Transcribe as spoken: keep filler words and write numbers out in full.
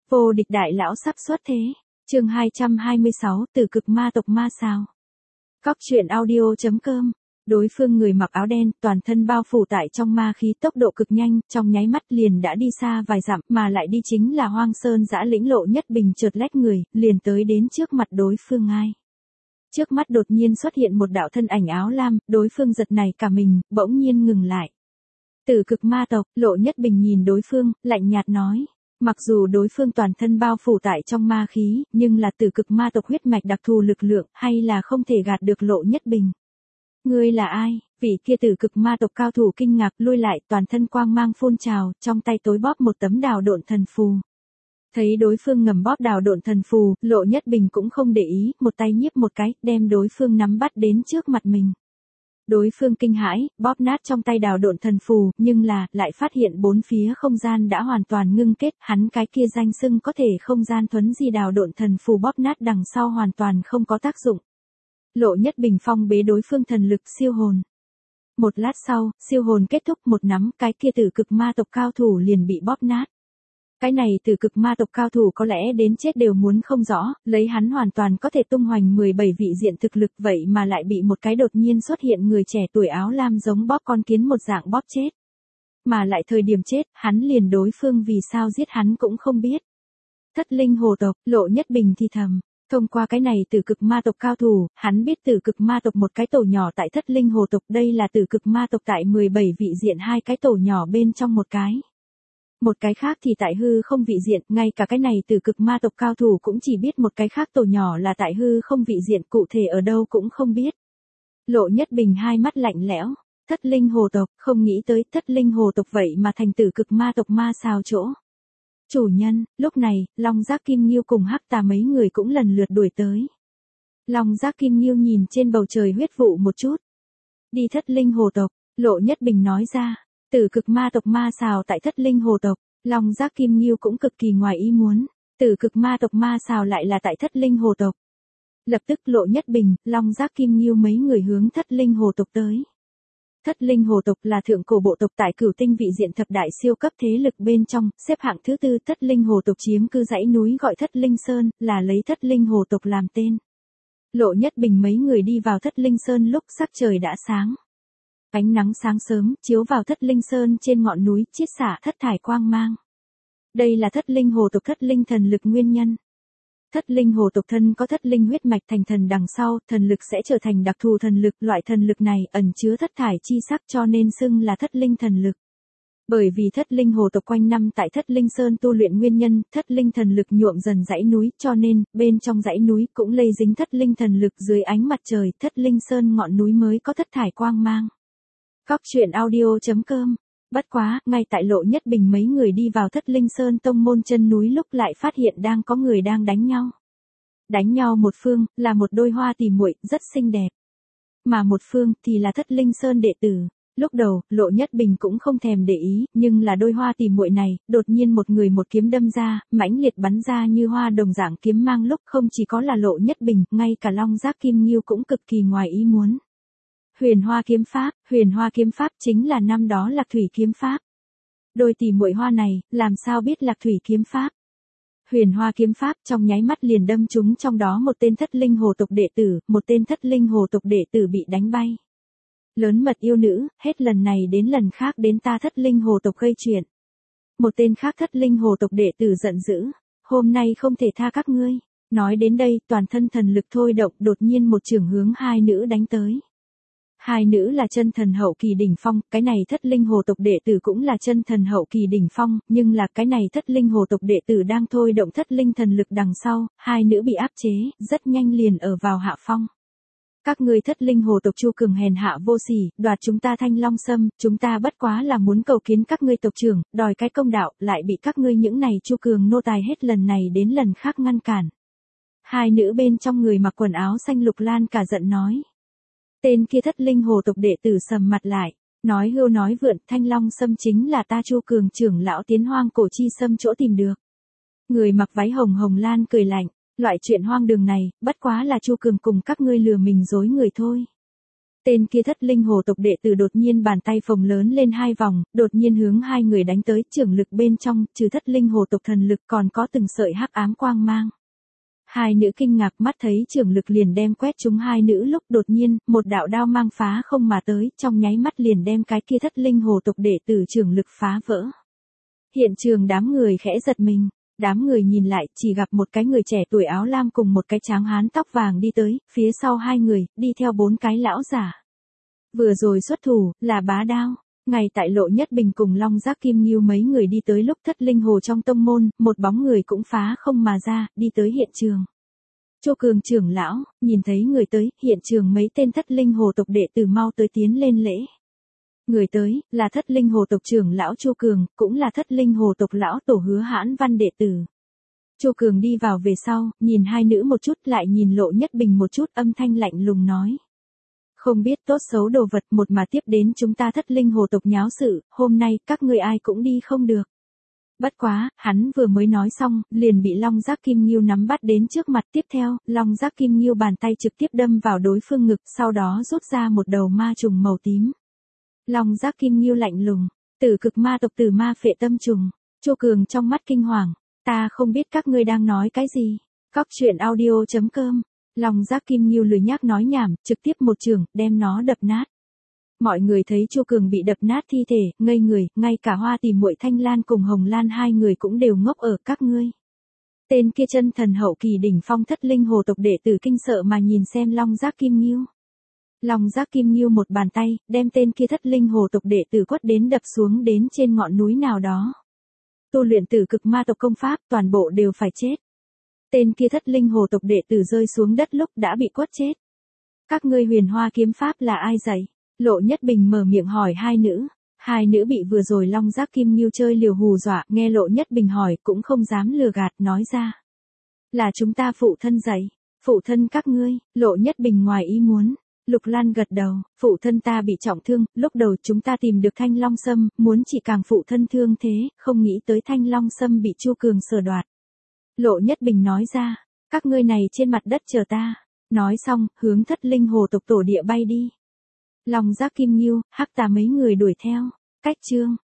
Vô địch đại lão sắp xuất thế. Chương hai trăm hai mươi sáu, từ cực ma tộc ma sao. Cóc truyện audio chấm com. Đối phương người mặc áo đen, toàn thân bao phủ tại trong ma khí, tốc độ cực nhanh, trong nháy mắt liền đã đi xa vài dặm, mà lại đi chính là Hoang Sơn Dã Lĩnh. Lộ Nhất Bình chợt lách người, liền tới đến trước mặt đối phương ngay. Trước mắt đột nhiên xuất hiện một đạo thân ảnh áo lam, đối phương giật nảy cả mình, bỗng nhiên ngừng lại. Từ cực ma tộc. Lộ Nhất Bình nhìn đối phương, lạnh nhạt nói. Mặc dù đối phương toàn thân bao phủ tại trong ma khí, nhưng là từ cực ma tộc huyết mạch đặc thù lực lượng, hay là không thể gạt được Lộ Nhất Bình. Ngươi là ai? Vị kia từ cực ma tộc cao thủ kinh ngạc, lui lại, toàn thân quang mang phun trào, trong tay tối bóp một tấm đào độn thần phù. Thấy đối phương ngầm bóp đào độn thần phù, Lộ Nhất Bình cũng không để ý, một tay nhíp một cái, đem đối phương nắm bắt đến trước mặt mình. Đối phương kinh hãi, bóp nát trong tay đào độn thần phù, nhưng là, lại phát hiện bốn phía không gian đã hoàn toàn ngưng kết, hắn cái kia danh xưng có thể không gian thuấn di đào độn thần phù bóp nát đằng sau hoàn toàn không có tác dụng. Lộ Nhất Bình phong bế đối phương thần lực siêu hồn. Một lát sau, siêu hồn kết thúc, một nắm, cái kia từ cực ma tộc cao thủ liền bị bóp nát. Cái này từ cực ma tộc cao thủ có lẽ đến chết đều muốn không rõ, lấy hắn hoàn toàn có thể tung hoành mười bảy vị diện thực lực, vậy mà lại bị một cái đột nhiên xuất hiện người trẻ tuổi áo lam giống bóp con kiến một dạng bóp chết. Mà lại thời điểm chết, hắn liền đối phương vì sao giết hắn cũng không biết. Thất linh hồ tộc. Lộ Nhất Bình thì thầm. Thông qua cái này từ cực ma tộc cao thủ, hắn biết từ cực ma tộc một cái tổ nhỏ tại thất linh hồ tộc, đây là từ cực ma tộc tại mười bảy vị diện hai cái tổ nhỏ bên trong một cái. Một cái khác thì tại hư không vị diện, ngay cả cái này từ cực ma tộc cao thủ cũng chỉ biết một cái khác tổ nhỏ là tại hư không vị diện, cụ thể ở đâu cũng không biết. Lộ Nhất Bình hai mắt lạnh lẽo, thất linh hồ tộc, không nghĩ tới thất linh hồ tộc vậy mà thành từ cực ma tộc ma sao chỗ. Chủ nhân. Lúc này, Long Giác Kim Nghiêu cùng Hắc Tà mấy người cũng lần lượt đuổi tới. Long Giác Kim Nghiêu nhìn trên bầu trời huyết vụ một chút. Đi thất linh hồ tộc. Lộ Nhất Bình nói ra. Từ cực ma tộc ma xào tại thất linh hồ tộc. Long Giác Kim Nghiêu cũng cực kỳ ngoài ý muốn. Từ cực ma tộc ma xào lại là tại thất linh hồ tộc. Lập tức Lộ Nhất Bình, Long Giác Kim Nghiêu mấy người hướng thất linh hồ tộc tới. Thất linh hồ tộc là thượng cổ bộ tộc tại cửu tinh vị diện thập đại siêu cấp thế lực bên trong, xếp hạng thứ tư. Thất linh hồ tộc chiếm cư dãy núi gọi Thất Linh Sơn, là lấy thất linh hồ tộc làm tên. Lộ Nhất Bình mấy người đi vào Thất Linh Sơn lúc sắc trời đã sáng. Ánh nắng sáng sớm, chiếu vào Thất Linh Sơn trên ngọn núi, chiết xạ thất thải quang mang. Đây là thất linh hồ tộc thất linh thần lực nguyên nhân. Thất linh hồ tộc thân có thất linh huyết mạch, thành thần đằng sau, thần lực sẽ trở thành đặc thù thần lực, loại thần lực này ẩn chứa thất thải chi sắc cho nên xưng là thất linh thần lực. Bởi vì thất linh hồ tộc quanh năm tại Thất Linh Sơn tu luyện nguyên nhân, thất linh thần lực nhuộm dần dãy núi, cho nên, bên trong dãy núi cũng lây dính thất linh thần lực, dưới ánh mặt trời, Thất Linh Sơn ngọn núi mới có thất thải quang mang. Cóc truyện audio chấm com. Bất quá, ngay tại Lộ Nhất Bình mấy người đi vào Thất Linh Sơn tông môn chân núi lúc lại phát hiện đang có người đang đánh nhau. Đánh nhau một phương, là một đôi hoa tỉ muội, rất xinh đẹp. Mà một phương, thì là Thất Linh Sơn đệ tử. Lúc đầu, Lộ Nhất Bình cũng không thèm để ý, nhưng là đôi hoa tỉ muội này, đột nhiên một người một kiếm đâm ra, mãnh liệt bắn ra như hoa đồng dạng kiếm mang, lúc không chỉ có là Lộ Nhất Bình, ngay cả Long Giác Kim Nghiêu cũng cực kỳ ngoài ý muốn. Huyền Hoa kiếm pháp. Huyền Hoa kiếm pháp chính là năm đó Lạc Thủy kiếm pháp. Đôi tỷ muội hoa này, làm sao biết Lạc Thủy kiếm pháp? Huyền Hoa kiếm pháp trong nháy mắt liền đâm trúng trong đó một tên thất linh hồ tộc đệ tử, một tên thất linh hồ tộc đệ tử bị đánh bay. Lớn mật yêu nữ, hết lần này đến lần khác đến ta thất linh hồ tộc gây chuyện. Một tên khác thất linh hồ tộc đệ tử giận dữ, hôm nay không thể tha các ngươi. Nói đến đây, toàn thân thần lực thôi động, đột nhiên một chưởng hướng hai nữ đánh tới. Hai nữ là chân thần hậu kỳ đỉnh phong, cái này thất linh hồ tộc đệ tử cũng là chân thần hậu kỳ đỉnh phong, nhưng là cái này thất linh hồ tộc đệ tử đang thôi động thất linh thần lực đằng sau, hai nữ bị áp chế, rất nhanh liền ở vào hạ phong. Các ngươi thất linh hồ tộc Chu Cường hèn hạ vô sỉ, đoạt chúng ta Thanh Long Sâm, chúng ta bất quá là muốn cầu kiến các ngươi tộc trưởng, đòi cái công đạo, lại bị các ngươi những này Chu Cường nô tài hết lần này đến lần khác ngăn cản. Hai nữ bên trong người mặc quần áo xanh lục lan cả giận nói. Tên kia thất linh hồ tộc đệ tử sầm mặt lại, nói hưu nói vượn, Thanh Long Sâm chính là ta Chu Cường trưởng lão tiến hoang cổ chi sâm chỗ tìm được. Người mặc váy hồng hồng lan cười lạnh, loại chuyện hoang đường này, bất quá là Chu Cường cùng các ngươi lừa mình dối người thôi. Tên kia thất linh hồ tộc đệ tử đột nhiên bàn tay phồng lớn lên hai vòng, đột nhiên hướng hai người đánh tới, trưởng lực bên trong, trừ thất linh hồ tộc thần lực còn có từng sợi hắc ám quang mang. Hai nữ kinh ngạc, mắt thấy trưởng lực liền đem quét chúng hai nữ lúc đột nhiên, một đạo đao mang phá không mà tới, trong nháy mắt liền đem cái kia thất linh hồ tộc đệ tử trưởng lực phá vỡ. Hiện trường đám người khẽ giật mình, đám người nhìn lại, chỉ gặp một cái người trẻ tuổi áo lam cùng một cái tráng hán tóc vàng đi tới, phía sau hai người, đi theo bốn cái lão giả. Vừa rồi xuất thủ, là Bá Đao. Ngay tại Lộ Nhất Bình cùng Long Giác Kim Ngưu mấy người đi tới lúc thất linh hồ trong tông môn, một bóng người cũng phá không mà ra, đi tới hiện trường. Chu Cường trưởng lão, nhìn thấy người tới, hiện trường mấy tên thất linh hồ tộc đệ tử mau tới tiến lên lễ. Người tới, là thất linh hồ tộc trưởng lão Chu Cường, cũng là thất linh hồ tộc lão tổ Hứa Hãn Văn đệ tử. Chu Cường đi vào về sau, nhìn hai nữ một chút lại nhìn Lộ Nhất Bình một chút, âm thanh lạnh lùng nói. Không biết tốt xấu đồ vật một mà tiếp đến chúng ta thất linh hồ tộc nháo sự, hôm nay các ngươi ai cũng đi không được. Bất quá, hắn vừa mới nói xong, liền bị Long Giác Kim Ngưu nắm bắt đến trước mặt, tiếp theo, Long Giác Kim Ngưu bàn tay trực tiếp đâm vào đối phương ngực, sau đó rút ra một đầu ma trùng màu tím. Long Giác Kim Ngưu lạnh lùng, tử cực ma tộc tử ma phệ tâm trùng. Chu Cường trong mắt kinh hoàng, ta không biết các ngươi đang nói cái gì. Cóc truyện audio chấm com. Long Giác Kim Ngưu lười nhác nói nhảm, trực tiếp một trường, đem nó đập nát. Mọi người thấy Chu Cường bị đập nát thi thể, ngây người, ngay cả Hoa Tỷ muội Thanh Lan cùng Hồng Lan hai người cũng đều ngốc ở các ngươi. Tên kia chân thần hậu kỳ đỉnh phong thất linh hồ tộc đệ tử kinh sợ mà nhìn xem Long Giác Kim Ngưu. Long Giác Kim Ngưu một bàn tay, đem tên kia thất linh hồ tộc đệ tử quất đến đập xuống đến trên ngọn núi nào đó. Tu luyện tử cực ma tộc công pháp, toàn bộ đều phải chết. Tên kia thất linh hồ tộc đệ tử rơi xuống đất lúc đã bị quất chết. Các ngươi huyền hoa kiếm pháp là ai dạy? Lộ Nhất Bình mở miệng hỏi hai nữ. Hai nữ bị vừa rồi Long Giác Kim Ngưu chơi liều hù dọa, nghe Lộ Nhất Bình hỏi cũng không dám lừa gạt, nói ra. Là chúng ta phụ thân dạy. Phụ thân các ngươi, Lộ Nhất Bình ngoài ý muốn. Lục Lan gật đầu, phụ thân ta bị trọng thương, lúc đầu chúng ta tìm được Thanh Long Sâm, muốn chỉ càng phụ thân thương thế, không nghĩ tới Thanh Long Sâm bị Chu Cường sở đoạt. Lộ Nhất Bình nói ra, các ngươi này trên mặt đất chờ ta. Nói xong, hướng thất linh hồ tộc tổ địa bay đi. Long Giác Kim Ngưu, Hắc Tà mấy người đuổi theo. Cách chương